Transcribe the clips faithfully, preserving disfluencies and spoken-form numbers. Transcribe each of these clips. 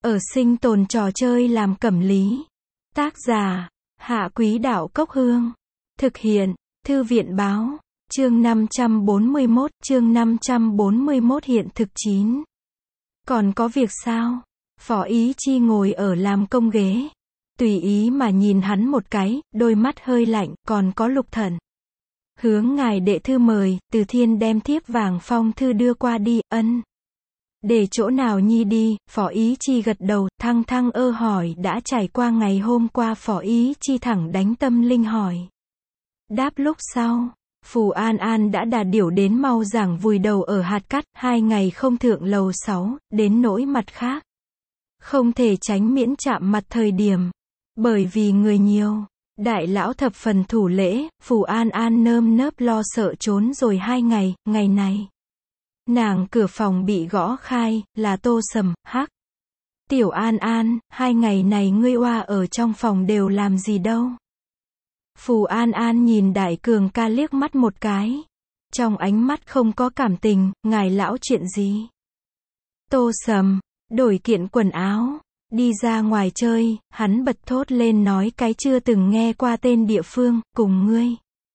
Ở sinh tồn trò chơi làm cẩm lý. Tác giả, Hạ Quý Đạo Cốc Hương. Thực hiện, Thư viện Báo. Chương năm trăm bốn mươi mốt, chương năm trăm bốn mươi mốt hiện thực chín. Còn có việc sao? Phó Ý Chi ngồi ở làm công ghế. Tùy ý mà nhìn hắn một cái, đôi mắt hơi lạnh, còn có Lục Thần. Hướng ngài đệ thư mời, Từ Thiên đem thiếp vàng phong thư đưa qua đi, ân. Để chỗ nào nhi đi, Phó Ý Chi gật đầu, thăng thăng ơ hỏi đã trải qua ngày hôm qua. Phó Ý Chi thẳng đánh tâm linh hỏi. Đáp lúc sau, Phù An An đã đà điểu đến mau giảng vùi đầu ở hạt cát, hai ngày không thượng lầu sáu, đến nỗi mặt khác. Không thể tránh miễn chạm mặt thời điểm. Bởi vì người nhiều, đại lão thập phần thủ lễ, Phù An An nơm nớp lo sợ trốn rồi hai ngày, ngày này. Nàng cửa phòng bị gõ khai, là Tô Sầm, hắc. Tiểu An An, hai ngày này ngươi oa ở trong phòng đều làm gì đâu. Phù An An nhìn Đại Cường ca liếc mắt một cái. Trong ánh mắt không có cảm tình, ngài lão chuyện gì? Tô Sầm, đổi kiện quần áo, đi ra ngoài chơi, hắn bật thốt lên nói cái chưa từng nghe qua tên địa phương, cùng ngươi.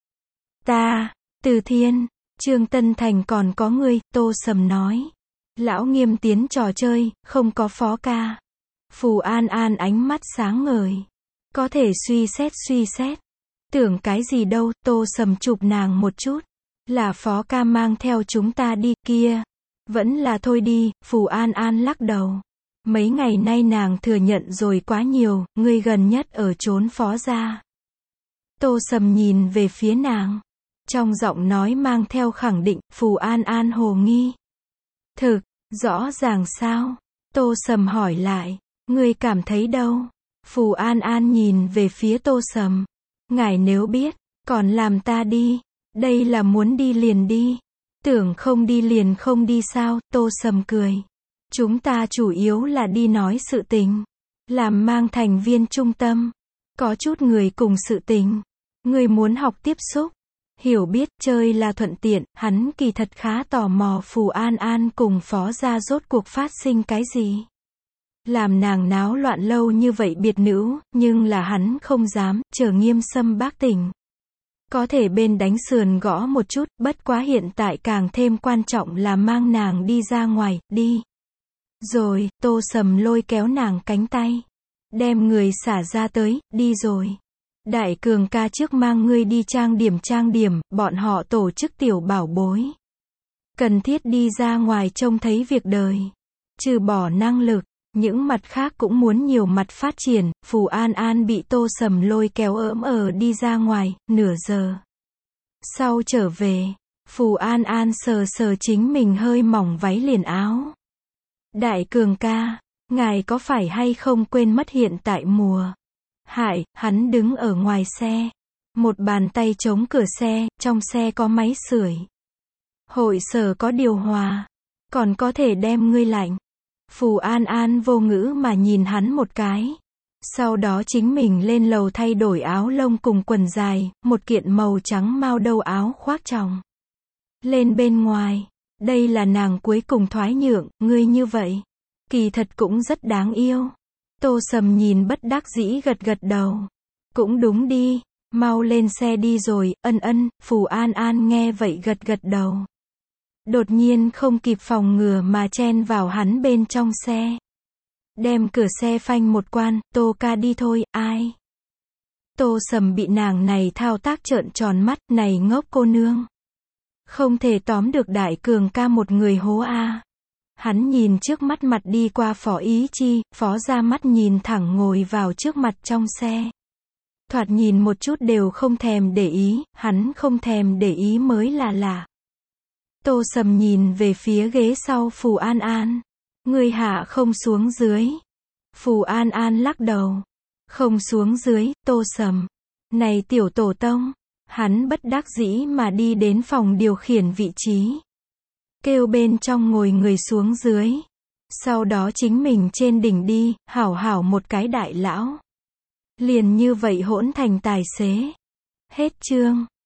Ta, Từ Thiên, Trương Tân Thành còn có ngươi, Tô Sầm nói. Lão Nghiêm tiến trò chơi, không có Phó ca. Phù An An ánh mắt sáng ngời. Có thể suy xét suy xét. Tưởng cái gì đâu, Tô Sầm chụp nàng một chút. Là Phó ca mang theo chúng ta đi, kia. Vẫn là thôi đi, Phù An An lắc đầu. Mấy ngày nay nàng thừa nhận rồi quá nhiều, ngươi gần nhất ở trốn Phó gia. Tô Sầm nhìn về phía nàng. Trong giọng nói mang theo khẳng định, Phù An An hồ nghi. Thực, rõ ràng sao? Tô Sầm hỏi lại. Ngươi cảm thấy đâu? Phù An An nhìn về phía Tô Sầm. Ngài nếu biết, còn làm ta đi. Đây là muốn đi liền đi. Tưởng không đi liền không đi sao? Tô Sầm cười. Chúng ta chủ yếu là đi nói sự tình. Làm mang thành viên trung tâm. Có chút người cùng sự tình. Người muốn học tiếp xúc. Hiểu biết chơi là thuận tiện, hắn kỳ thật khá tò mò Phù An An cùng Phó gia rốt cuộc phát sinh cái gì. Làm nàng náo loạn lâu như vậy biệt nữ, nhưng là hắn không dám, chờ Nghiêm Sâm bác tỉnh. Có thể bên đánh sườn gõ một chút, bất quá hiện tại càng thêm quan trọng là mang nàng đi ra ngoài, đi. Rồi, Tô Sầm lôi kéo nàng cánh tay. Đem người xả ra tới, đi rồi. Đại Cường ca trước mang ngươi đi trang điểm trang điểm, bọn họ tổ chức tiểu bảo bối. Cần thiết đi ra ngoài trông thấy việc đời. Trừ bỏ năng lực, những mặt khác cũng muốn nhiều mặt phát triển. Phù An An bị Tô Sầm lôi kéo ỡm ở đi ra ngoài, nửa giờ. Sau trở về, Phù An An sờ sờ chính mình hơi mỏng váy liền áo. Đại Cường ca, ngài có phải hay không quên mất hiện tại mùa Hại, hắn đứng ở ngoài xe. Một bàn tay chống cửa xe, trong xe có máy sưởi. Hội sở có điều hòa. Còn có thể đem ngươi lạnh. Phù An An vô ngữ mà nhìn hắn một cái. Sau đó chính mình lên lầu thay đổi áo lông cùng quần dài, một kiện màu trắng mao đâu áo khoác tròng. Lên bên ngoài. Đây là nàng cuối cùng thoái nhượng, ngươi như vậy. Kỳ thật cũng rất đáng yêu. Tô Sầm nhìn bất đắc dĩ gật gật đầu. Cũng đúng đi, mau lên xe đi rồi, ân ân, Phù An An nghe vậy gật gật đầu. Đột nhiên không kịp phòng ngừa mà chen vào hắn bên trong xe. Đem cửa xe phanh một quan, Tô ca đi thôi, ai? Tô Sầm bị nàng này thao tác trợn tròn mắt, này ngốc cô nương. Không thể tóm được Đại Cường ca một người hố a. Hắn nhìn trước mắt mặt đi qua Phó Ý Chi, Phó ra mắt nhìn thẳng ngồi vào trước mặt trong xe. Thoạt nhìn một chút đều không thèm để ý, hắn không thèm để ý mới là lạ. Tô Sầm nhìn về phía ghế sau Phù An An. Người hạ không xuống dưới. Phù An An lắc đầu. Không xuống dưới, Tô Sầm. Này tiểu tổ tông. Hắn bất đắc dĩ mà đi đến phòng điều khiển vị trí. Kêu bên trong ngồi người xuống dưới. Sau đó chính mình trên đỉnh đi, hảo hảo một cái đại lão. Liền như vậy hỗn thành tài xế. Hết chương.